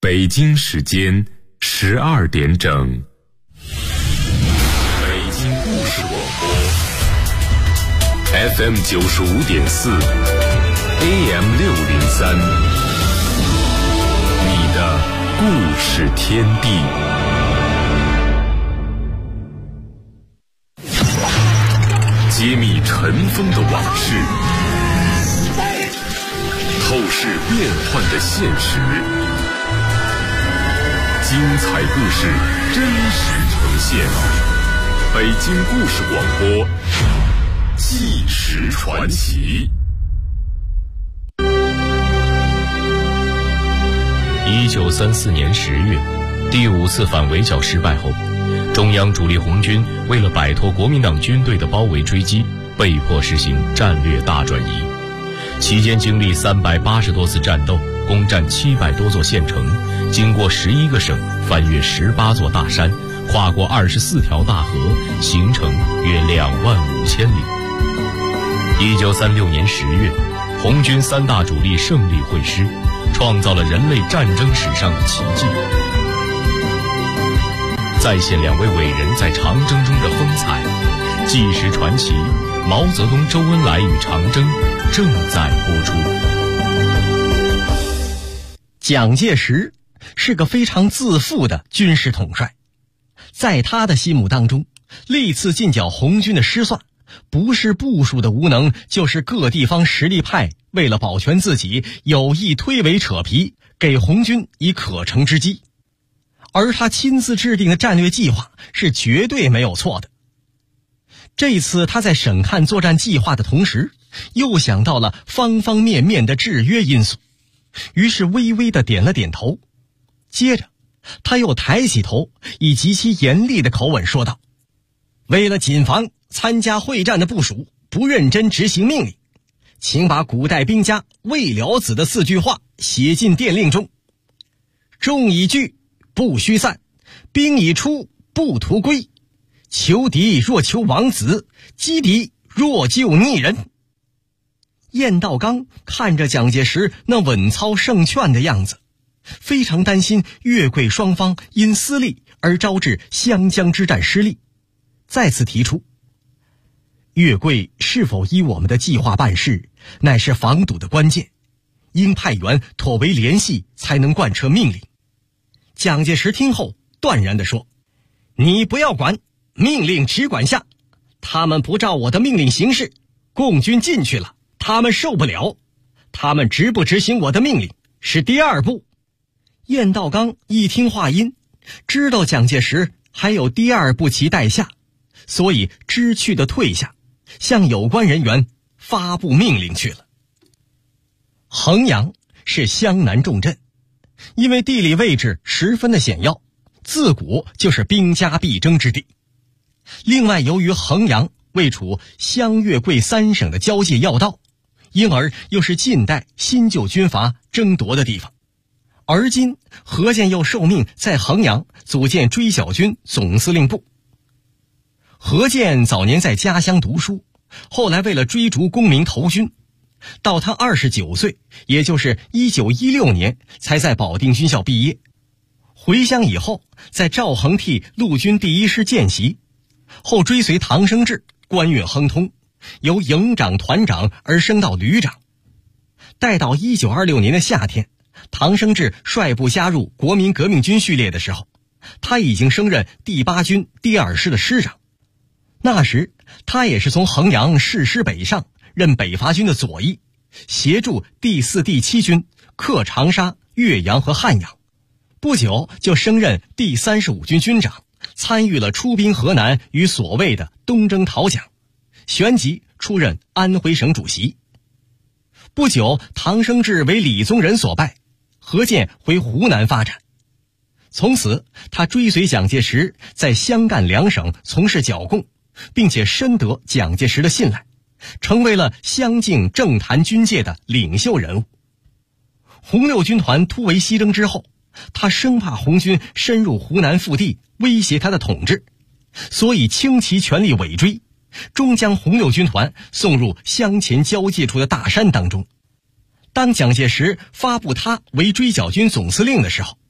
北京时间12点整。北京故事广播 FM 95.4 AM 603，你的故事天地。揭秘尘封的往事，透视变幻的现实，精彩故事真实呈现。北京故事广播，纪实传奇。 1934年10月，第5次反围剿失败后，中央主力红军为了摆脱国民党军队的包围追击，被迫实行战略大转移。期间经历380多次战斗，攻占700多座县城，经过11个省，翻越18座大山，跨过24条大河，行程约25000里。1936年10月，红军3大主力胜利会师，创造了人类战争史上的奇迹。再现2位伟人在长征中的风采，纪实传奇毛泽东、周恩来与长征正在播出。 蒋介石是个非常自负的军事统帅，在他的心目当中，历次进剿红军的失算，不是部署的无能，就是各地方实力派为了保全自己，有意推诿扯皮，给红军以可乘之机。而他亲自制定的战略计划是绝对没有错的。这次他在审看作战计划的同时，又想到了方方面面的制约因素，于是微微地点了点头。接着他又抬起头，以极其严厉的口吻说道：为了谨防参加会战的部署不认真执行命令，请把古代兵家魏了子的4句话写进电令中：众已聚，不须散；兵已出，不图归。求敌若求王子，击敌若救逆人。晏道刚看着蒋介石那稳操胜券的样子，非常担心粤桂双方因私利而招致湘江之战失利，再次提出粤桂是否依我们的计划办事，乃是防堵的关键，应派员妥为联系，才能贯彻命令。蒋介石听后断然地说：你不要管，命令只管下，他们不照我的命令行事，共军进去了，他们受不了，他们执不执行我的命令是第2步。晏道刚一听话音，知道蒋介石还有第2步棋待下，所以知趣地退下，向有关人员发布命令去了。衡阳是湘南重镇，因为地理位置十分的险要，自古就是兵家必争之地。另外，由于衡阳位处湘粤桂3省的交界要道，因而又是近代新旧军阀争夺的地方。而今何键又受命在衡阳组建追剿军总司令部。何键早年在家乡读书，后来为了追逐功名投军，到他29岁，也就是1916年才在保定军校毕业。回乡以后，在赵恒替陆军第1师见习，后追随唐生智官运亨通，由营长、团长而升到旅长。待到1926年的夏天，唐生智率部加入国民革命军序列的时候，他已经升任第8军第2师的师长。那时他也是从衡阳誓师北上，任北伐军的左翼，协助第4、第7军克长沙、岳阳和汉阳。不久就升任第35军军长，参与了出兵河南与所谓的东征讨蒋，旋即出任安徽省主席。不久，唐生智为李宗仁所败，何键回湖南发展。从此他追随蒋介石在湘赣2省从事剿共，并且深得蒋介石的信赖，成为了湘靖政坛军界的领袖人物。红六军团突围西征之后，他生怕红军深入湖南腹地威胁他的统治，所以倾其全力尾追，终将红六军团送入湘黔交界处的大山当中。当蒋介石发布他为追剿军总司令的时候，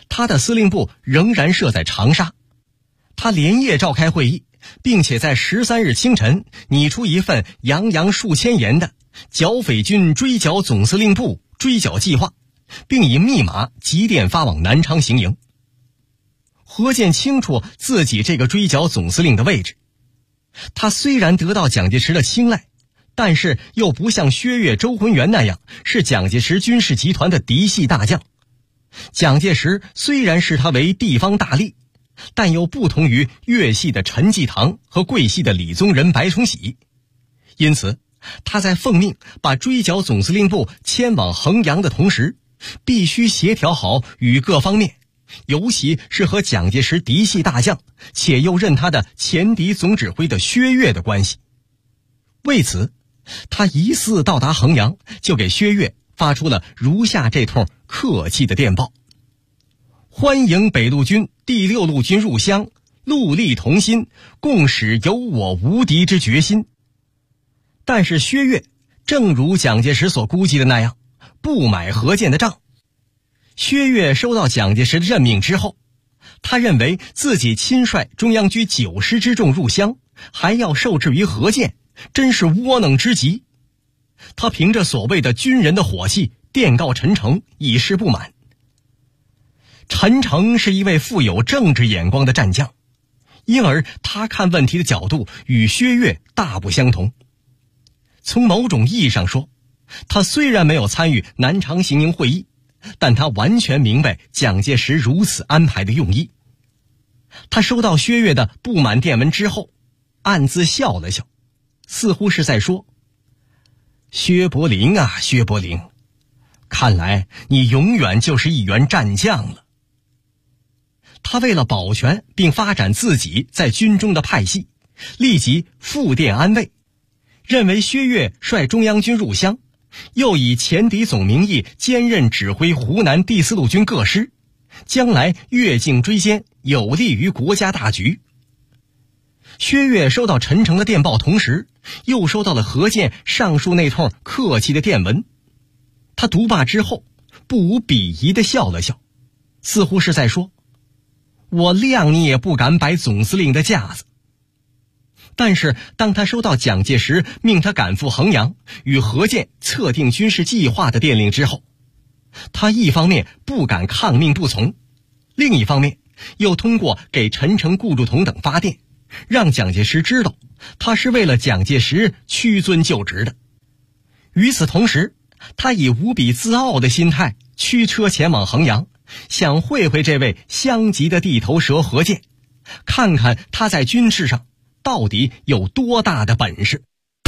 他的司令部仍然设在长沙。他连夜召开会议，并且在13日清晨拟出一份洋洋数千言的剿匪军追剿总司令部追剿计划，并以密码急电发往南昌行营。何键清楚自己这个追剿总司令的位置，他虽然得到蒋介石的青睐，但是又不像薛岳、周浑元那样是蒋介石军事集团的嫡系大将。蒋介石虽然视他为地方大吏，但又不同于粤系的陈济棠和桂系的李宗仁、白崇禧，因此他在奉命把追剿总司令部迁往衡阳的同时，必须协调好与各方面，尤其是和蒋介石嫡系大将且又任他的前敌总指挥的薛岳的关系。为此，他疑似到达衡阳，就给薛岳发出了如下这通客气的电报：欢迎北路军第6路军入湘，戮力同心，共使有我无敌之决心。但是薛岳正如蒋介石所估计的那样，不买何键的账。薛岳收到蒋介石的任命之后，他认为自己亲率中央军9师之众入湘，还要受制于何键，真是窝囊之极。他凭着所谓的军人的火气电告陈诚，以示不满。陈诚是一位富有政治眼光的战将，因而他看问题的角度与薛岳大不相同。从某种意义上说，他虽然没有参与南昌行营会议，但他完全明白蒋介石如此安排的用意。他收到薛岳的不满电文之后，暗自笑了笑，似乎是在说：薛伯龄啊，薛伯龄，看来你永远就是一员战将了。他为了保全并发展自己在军中的派系，立即复电安慰，认为薛岳率中央军入湘，又以前敌总名义兼任指挥湖南第4路军各师，将来越境追歼，有利于国家大局。薛岳收到陈诚的电报，同时又收到了何键上述那通客气的电文。他读罢之后，不无鄙夷地笑了笑，似乎是在说：我谅你也不敢摆总司令的架子。但是当他收到蒋介石命他赶赴衡阳与何键测定军事计划的电令之后，他一方面不敢抗命不从，另一方面又通过给陈诚、顾祝同等发电，让蒋介石知道他是为了蒋介石屈尊就职的。与此同时，他以无比自傲的心态驱车前往衡阳，想会会这位湘籍的地头蛇何键，看看他在军事上到底有多大的本事。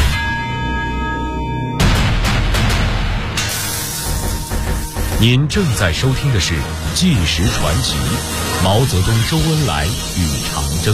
您正在收听的是《纪实传奇》，毛泽东、周恩来与长征。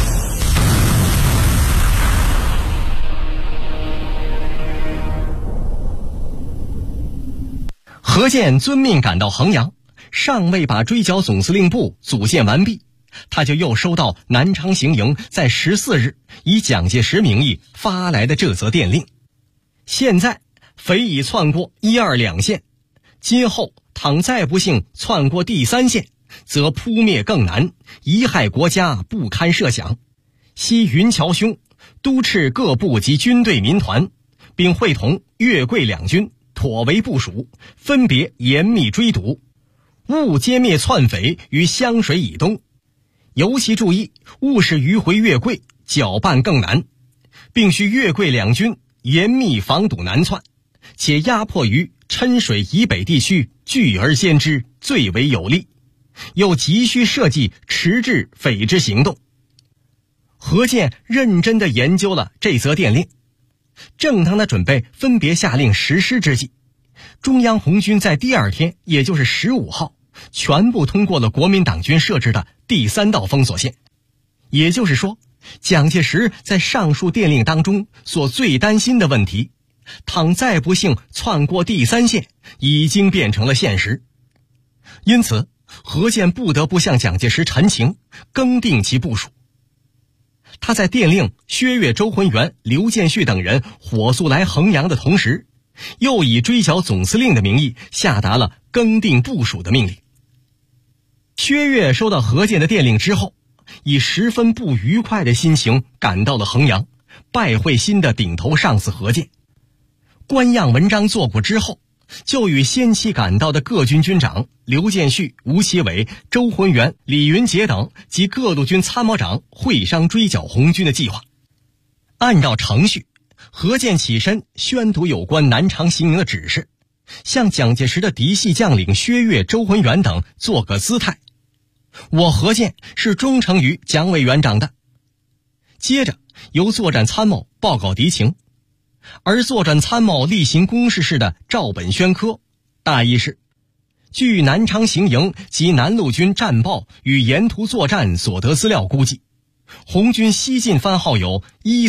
何键遵命赶到衡阳，尚未把追剿总司令部组建完毕，他就又收到南昌行营在14日以蒋介石名义发来的这则电令：现在匪已窜过1、2两线，今后倘再不幸窜过第3线，则扑灭更难，贻害国家不堪设想。悉云桥兄督斥各部及军队民团，并会同粤桂两军妥为部署，分别严密追堵，勿歼灭窜匪于湘水以东，尤其注意勿使迂回粤桂，搅拌更难，并需粤桂两军严密防堵南窜，且压迫于郴水以北地区，拒而歼之，最为有利。又急需设计迟滞匪之行动。何键认真地研究了这则电令，正当他准备分别下令实施之际，中央红军在第2天，也就是15号，全部通过了国民党军设置的第3道封锁线。也就是说，蒋介石在上述电令当中所最担心的问题，倘再不幸窜过第3线，已经变成了现实。因此何键不得不向蒋介石陈情，更定其部署。他在电令薛岳、周浑元、刘建绪等人火速来衡阳的同时，又以追剿总司令的名义下达了更定部署的命令。 薛岳收到何健的电令之后，以十分不愉快的心情赶到了衡阳，拜会新的顶头上司何健。官样文章做过之后，就与先期赶到的各军军长刘建绪、吴奇伟、周浑元、李云杰等及各路军参谋长会商追剿红军的计划。按照程序，何健起身宣读有关南昌行营的指示，向蒋介石的嫡系将领薛岳、周浑元等做个姿态：我何健是忠诚于蒋委员长的。接着由作战参谋报告敌情，而作战参谋例行公事室的赵本宣科大意是：据南昌行营及南路军战报与沿途作战所得资料估计，红军西进番号有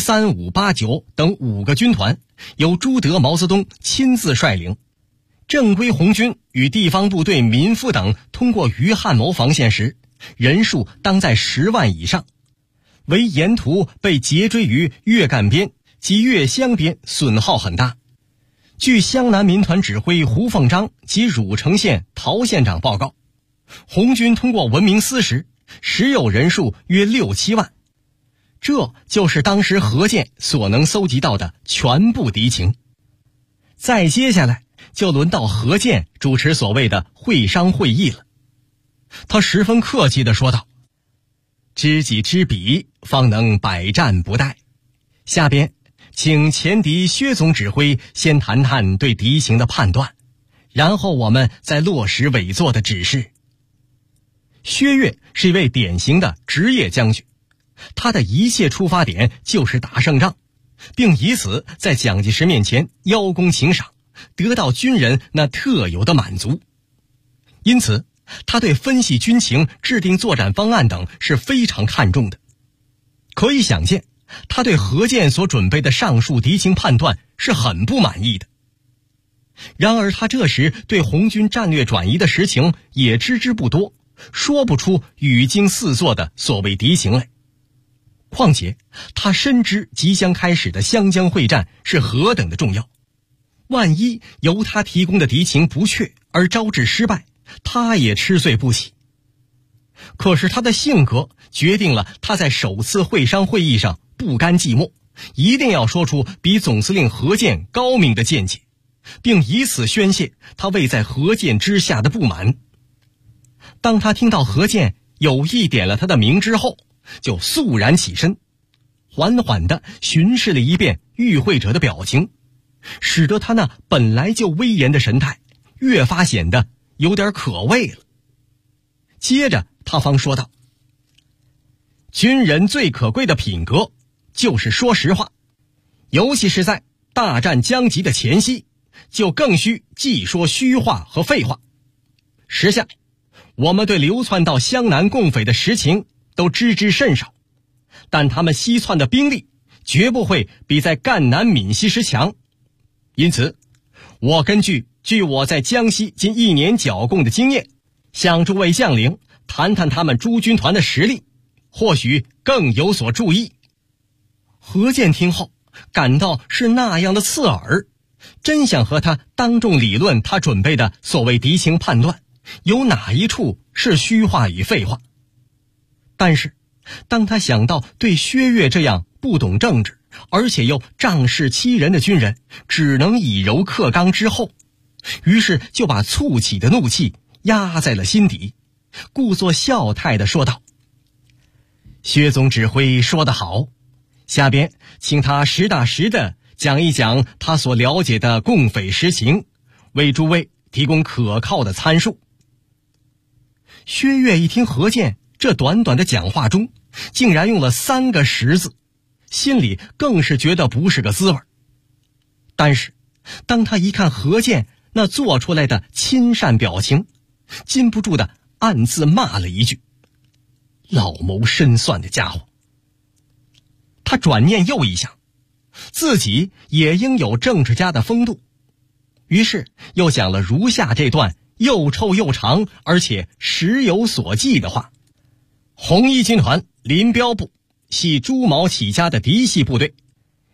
13589等5个军团，由朱德、毛泽东亲自率领。正规红军与地方部队民夫等通过于汉谋防线时，人数当在10万以上，唯沿途被截追于粤赣边及粤湘边，损耗很大。据湘南民团指挥胡凤章及汝城县陶县长报告，红军通过文明司时，实有人数约6、7万。这就是当时何健所能搜集到的全部敌情。再接下来就轮到何健主持所谓的会商会议了。他十分客气地说道：知己知彼，方能百战不殆。下边请前敌薛总指挥先谈谈对敌情的判断，然后我们再落实委座的指示。薛岳是一位典型的职业将军，他的一切出发点就是打胜仗，并以此在蒋介石面前邀功请赏，得到军人那特有的满足。因此他对分析军情、制定作战方案等是非常看重的。可以想见，他对何健所准备的上述敌情判断是很不满意的。然而他这时对红军战略转移的实情也知之不多，说不出语惊四座的所谓敌情来。况且他深知即将开始的湘江会战是何等的重要，万一由他提供的敌情不确而招致失败，他也吃罪不起。可是他的性格决定了他在首次会商会议上不甘寂寞，一定要说出比总司令何健高明的见解，并以此宣泄他位在何健之下的不满。当他听到何健有意点了他的名之后，就肃然起身，缓缓地巡视了一遍与会者的表情，使得他那本来就威严的神态越发显得有点可畏了。接着他方说道：军人最可贵的品格就是说实话，尤其是在大战将及的前夕，就更需忌说虚话和废话。时下我们对流窜到湘南共匪的实情都知之甚少，但他们西窜的兵力绝不会比在赣南闽西时强。因此我根据我在江西近1年剿共的经验，向诸位将领谈谈他们诸军团的实力，或许更有所注意。何健听后感到是那样的刺耳，真想和他当众理论他准备的所谓敌情判断有哪一处是虚话与废话。但是当他想到对薛岳这样不懂政治而且又仗势欺人的军人只能以柔克刚之后，于是就把簇起的怒气压在了心底，故作笑态地说道：薛总指挥说得好，下边请他实打实地讲一讲他所了解的共匪实情，为诸位提供可靠的参数。薛岳一听何健这短短的讲话中竟然用了3个实字，心里更是觉得不是个滋味。但是当他一看何健那做出来的亲善表情，禁不住的暗自骂了一句：老谋深算的家伙。他转念又一想，自己也应有政治家的风度，于是又讲了如下这段又臭又长而且实有所记的话：红一军团林彪部系朱毛起家的嫡系部队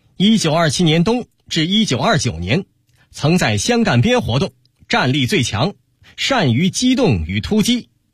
，1927年冬至1929年曾在湘赣边活动，战力最强，善于机动与突击。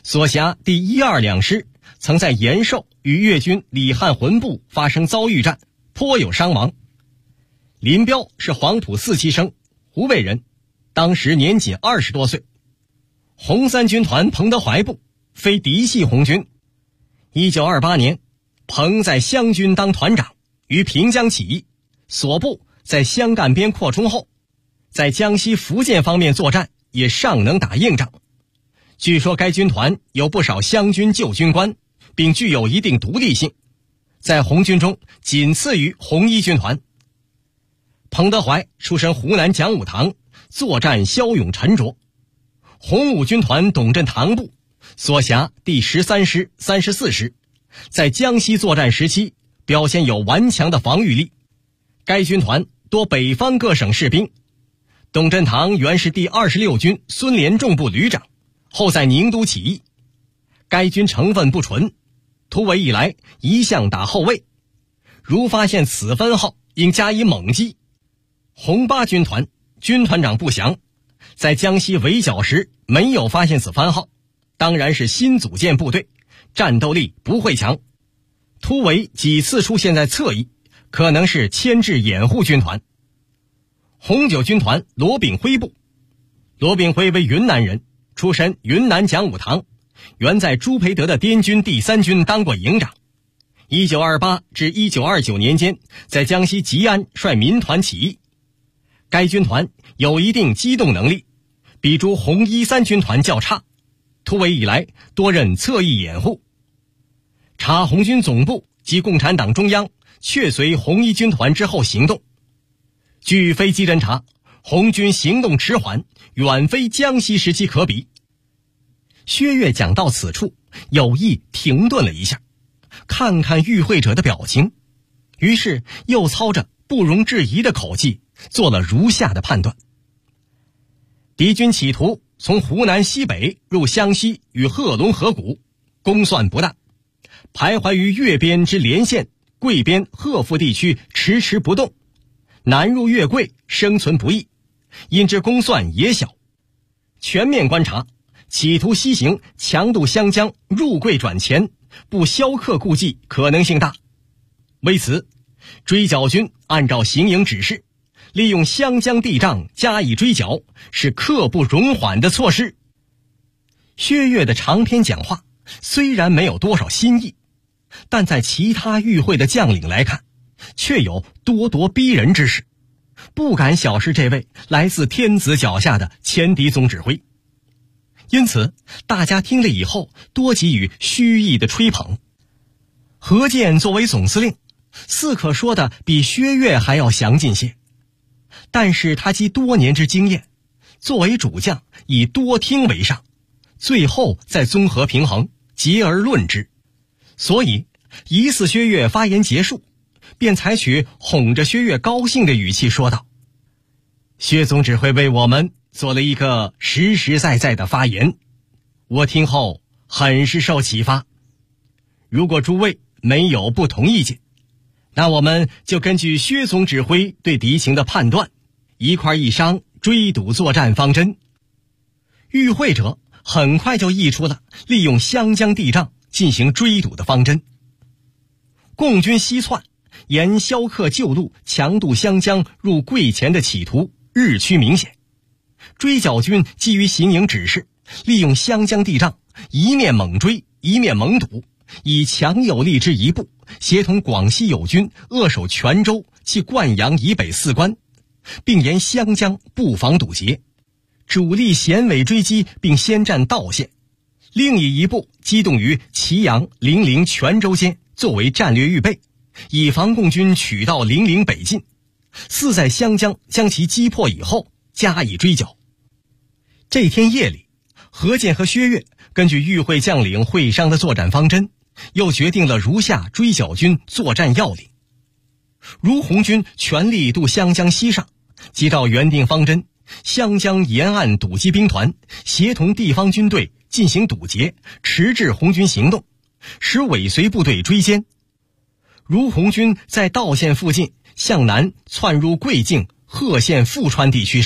所辖第1、2两师曾在延寿与越军李汉浑部发生遭遇战，颇有伤亡。林彪是黄埔4期生，湖北人，当时年仅20多岁。红三军团彭德怀部非嫡系红军。1928年，彭在湘军当团长，于平江起义，所部在湘赣边扩充后，在江西福建方面作战也尚能打硬仗。据说该军团有不少湘军旧军官，并具有一定独立性，在红军中仅次于红一军团。彭德怀出身湖南讲武堂，作战骁勇沉着。红五军团董振堂部所辖第13师、34师，在江西作战时期表现有顽强的防御力。该军团多北方各省士兵。董振堂原是第26军孙连仲部旅长，后在宁都起义。该军成分不纯，突围以来一向打后卫，如发现此分号，应加以猛击。红八军团军团长不详，在江西围剿时没有发现此番号，当然是新组建部队，战斗力不会强。突围几次出现在侧翼，可能是牵制掩护军团。红九军团罗炳辉部，罗炳辉为云南人，出身云南讲武堂，原在朱培德的滇军第3军当过营长。1928至1929年间，在江西吉安率民团起义。该军团有一定机动能力，比诸红一3军团较差，突围以来多任侧翼掩护。查红军总部及共产党中央确随红一军团之后行动。据飞机侦察，红军行动迟缓，远非江西时期可比。薛岳讲到此处，有意停顿了一下，看看与会者的表情，于是又操着不容置疑的口气，做了如下的判断：敌军企图从湖南西北入湘西与贺龙河谷，攻算不大，徘徊于粤边之连县、桂边、贺阜地区迟迟不动，南入粤桂生存不易，因之攻算也小。全面观察，企图西行强渡湘江入桂转黔，不削克故技可能性大。为此，追剿军按照行营指示，利用湘江地障加以追剿，是刻不容缓的措施。薛岳的长篇讲话虽然没有多少新意，但在其他与会的将领来看，却有咄咄逼人之势，不敢小视这位来自天子脚下的前敌总指挥。因此大家听了以后多给予虚意的吹捧。何键作为总司令，似可说的比薛岳还要详尽些，但是他积多年之经验，作为主将以多听为上，最后再综合平衡，结而论之。所以疑似薛岳发言结束，便采取哄着薛岳高兴的语气说道：薛总指挥为我们做了一个实实在在的发言，我听后很是受启发。如果诸位没有不同意见，那我们就根据薛总指挥对敌情的判断，一块议商追堵作战方针。与会者很快就议出了利用湘江地障进行追堵的方针。共军西窜，沿萧克旧路强渡湘江入桂黔的企图日趋明显。追剿军基于行营指示，利用湘江地障，一面猛追，一面猛堵，以强有力之一部，协同广西友军扼守泉州及灌阳以北4关，并沿湘江布防堵截，主力衔尾追击，并先占道县，另以一部机动于祁阳、零陵、泉州间作为战略预备，以防共军取道零陵北进，似在湘江将其击破以后加以追剿。这天夜里，何键和薛岳根据与会将领会商的作战方针，又决定了如下追剿军作战要领：如红军全力渡湘江西上，即照原定方针，湘江沿岸堵击兵团，协同地方军队进行堵截，迟滞红军行动，使尾随部队追歼。如红军在道县附近向南窜入桂境、贺县富川地区时，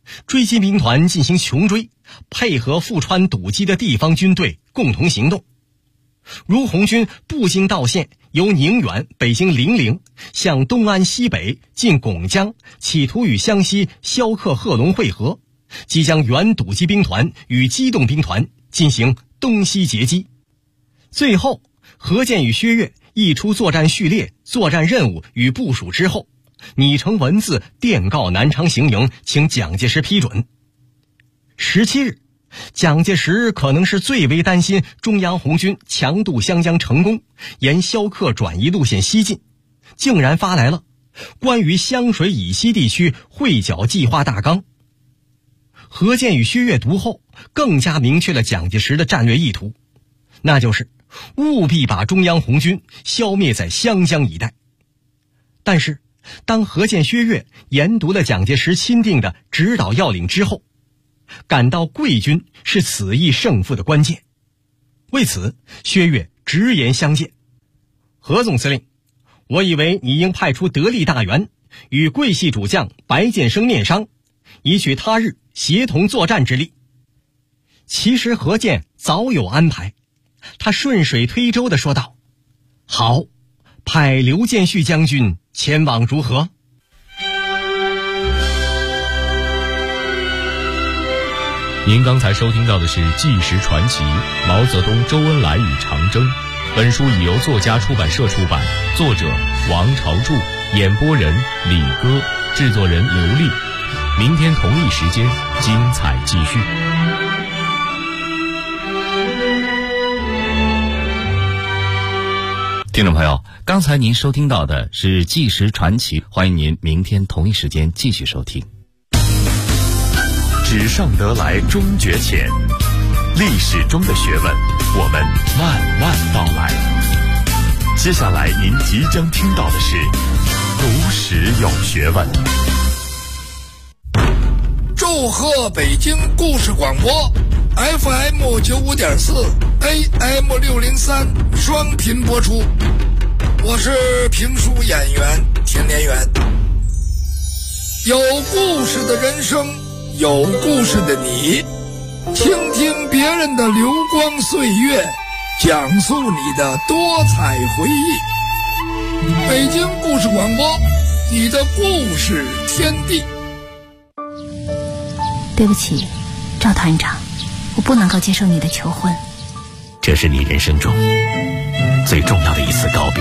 追击兵团进行穷追，配合富川堵击的地方军队共同行动。如红军不经道线，由宁远北经零陵向东安西北进巩江，企图与湘西萧克贺龙会合，即将原堵击兵团与机动兵团进行东西截击。最后何键与薛岳一出作战序列、作战任务与部署之后，拟成文字电告南昌行营，请蒋介石批准。17日，蒋介石可能是最为担心中央红军强渡湘江成功，沿萧克转移路线西进，竟然发来了关于湘水以西地区会剿计划大纲。何键与薛岳读后，更加明确了蒋介石的战略意图，那就是务必把中央红军消灭在湘江一带。但是当何键、薛岳研读了蒋介石钦定的指导要领之后，感到贵军是此役胜负的关键。为此，薛岳直言相见：何总司令，我以为你应派出得力大员，与桂系主将白建生面商，以取他日协同作战之力。其实何键早有安排，他顺水推舟地说道：好，派刘建绪将军前往如何？ 您刚才收听到的是《纪实传奇》毛泽东、周恩来与长征。本书已由作家出版社出版，作者王朝柱，演播人李歌，制作人刘丽。明天同一时间，精彩继续。 听众朋友，刚才您收听到的是《纪实传奇》，欢迎您明天同一时间继续收听。 纸上得来终觉浅，历史中的学问，我们慢慢道来。接下来您即将听到的是读史有学问。 祝贺北京故事广播 FM 95.4 AM 603双频播出，我是评书演员田连元。有故事的人生，有故事的你，倾听别人的流光岁月，讲述你的多彩回忆。北京故事广播，你的故事天地。 对不起，赵团长，我不能够接受你的求婚。 这是你人生中最重要的一次告别，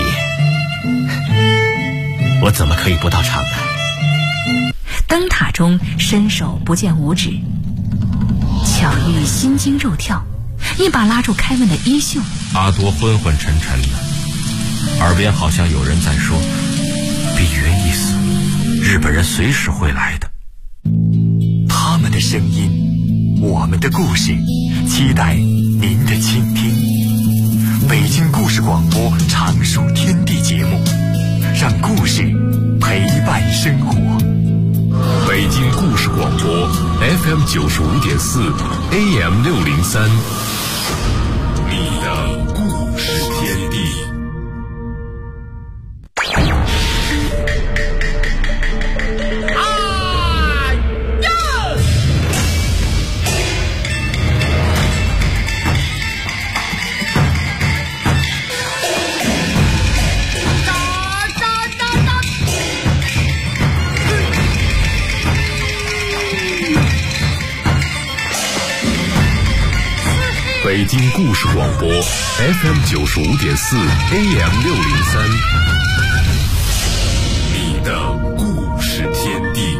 我怎么可以不到场呢？ 灯塔中伸手不见五指，巧遇心惊肉跳，一把拉住开门的衣袖。 阿多昏昏沉沉的，耳边好像有人在说：比原意思，日本人随时会来的。 他们的声音，我们的故事，期待您的倾听。北京故事广播常数天地节目，让故事陪伴生活。北京故事广播 FM 95.4 AM 603，你的故事天地。北京故事广播 FM 95.4 AM 603，你的故事天地。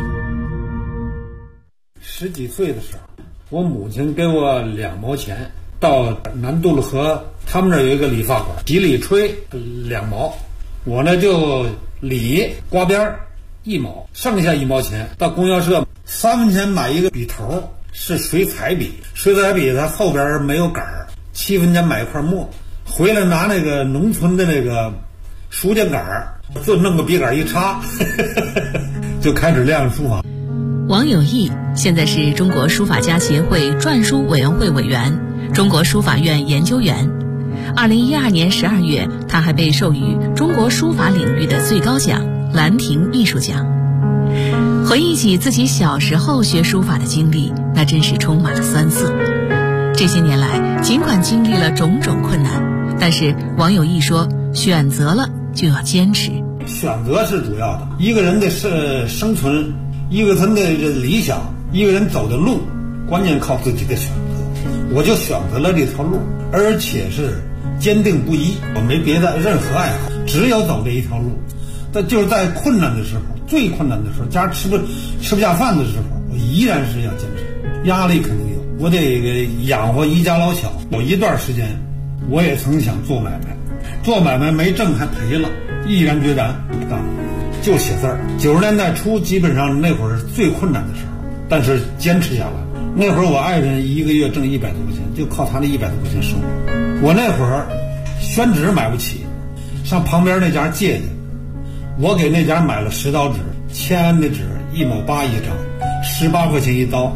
10几岁的时候，我母亲给我2毛钱，到南渡路河，他们那儿有一个理发馆，洗理吹2毛，我呢就理刮边1毛，剩下1毛钱到供销社3分钱买一个笔头，是水彩笔，水彩笔它后边没有杆儿，7分钱买一块墨，回来拿那个农村的那个书架杆儿，就弄个笔杆一插，就开始练书法。 王有义现在是中国书法家协会篆书委员会委员，中国书法院研究员。2012年12月，他还被授予中国书法领域的最高奖兰亭艺术奖。回回忆起自己小时候学书法的经历，那真是充满了酸涩。这些年来，尽管经历了种种困难，但是王有义说，选择了就要坚持。 选择是主要的，一个人的生存，一个人的理想，一个人走的路，关键靠自己的选择。我就选择了这条路，而且是坚定不移，我没别的任何爱好，只有走这一条路。但就是在困难的时候，最困难的时候，家吃不下饭的时候，我依然是要坚持。压力肯定有，我得养活一家老小。有一段时间，我也曾想做买卖，做买卖没挣还赔了，毅然决然不干了，就写字儿。90年代初，基本上那会儿是最困难的时候，但是坚持下来。那会儿我爱人一个月挣100多块钱，就靠他那100多块钱生活。我那会儿宣纸买不起，上旁边那家借去，我给那家买了10刀纸，签的纸1毛8一张，18块钱一刀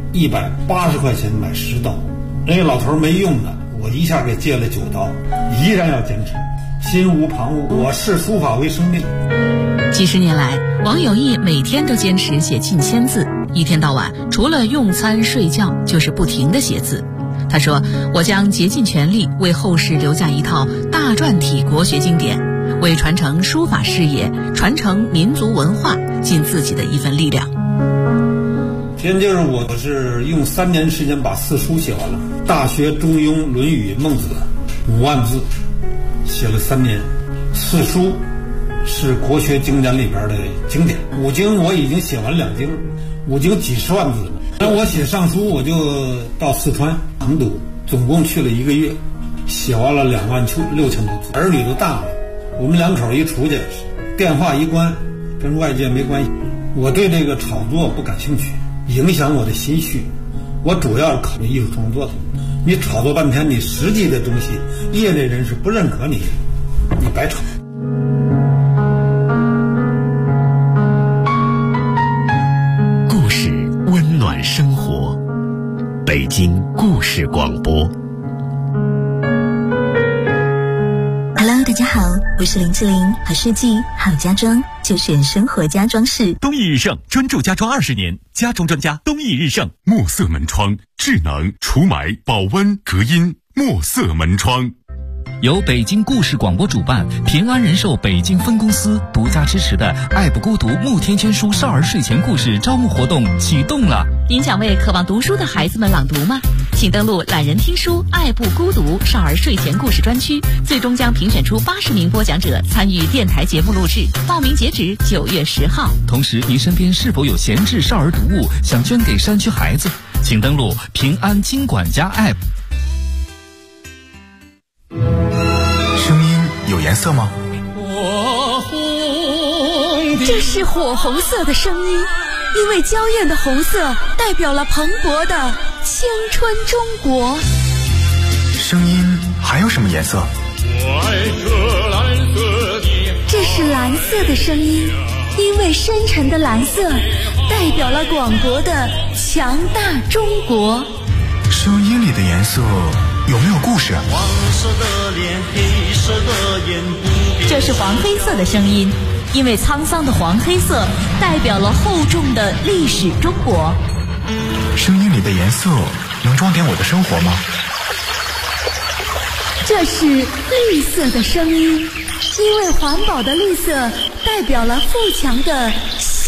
，180块钱买10刀。那个老头没用的，我一下给借了9刀，依然要坚持，心无旁骛。我视书法为生命。 几十年来，王有义每天都坚持写近1000字，一天到晚除了用餐睡觉就是不停地写字。他说，我将竭尽全力为后世留下一套大篆体国学经典，为传承书法事业、传承民族文化尽自己的一份力量。 天就是我是用3年时间把4书写完了，《大学》《中庸》《论语》《孟子》5万字，写了3年。4书是国学经典里边的经典，5经我已经写完2经，5经几十万字了。那我写上书，我就到四川成都，总共去了1个月，写完了26000多字。儿女都大了，我们2口一出去，电话一关，跟外界没关系。我对这个炒作不感兴趣，影响我的心绪。我主要是考虑艺术创作的。你炒作半天，你实际的东西，业内人士不认可你，你白炒。 故事温暖生活，北京故事广播。 Hello， 大家好，我是林志玲，好设计好家装就选生活家装饰。 东义日盛专注家装20年，家装专家东义日盛。墨色门窗，智能除霾、保温、隔音，墨色门窗。 由北京故事广播主办，平安人寿北京分公司独家支持的爱不孤独慕天千书少儿睡前故事招募活动启动了。 您想为渴望读书的孩子们朗读吗？请登录懒人听书爱不孤独少儿睡前故事专区，最终将评选出80名播讲者参与电台节目录制，报名截止9月10号。 同时，您身边是否有闲置少儿读物想捐给山区孩子？请登录平安金管家 App。 声音有颜色吗？ 这是火红色的声音，因为娇艳的红色代表了蓬勃的青春中国。 声音还有什么颜色？ 这是蓝色的声音，因为深沉的蓝色代表了广博的强大中国。 声音里的颜色有没有故事？ 黄色的脸，黑色的眼， 这是黄黑色的声音，因为沧桑的黄黑色代表了厚重的历史中国。 声音里的颜色能装点我的生活吗？ 这是绿色的声音，因为环保的绿色代表了富强的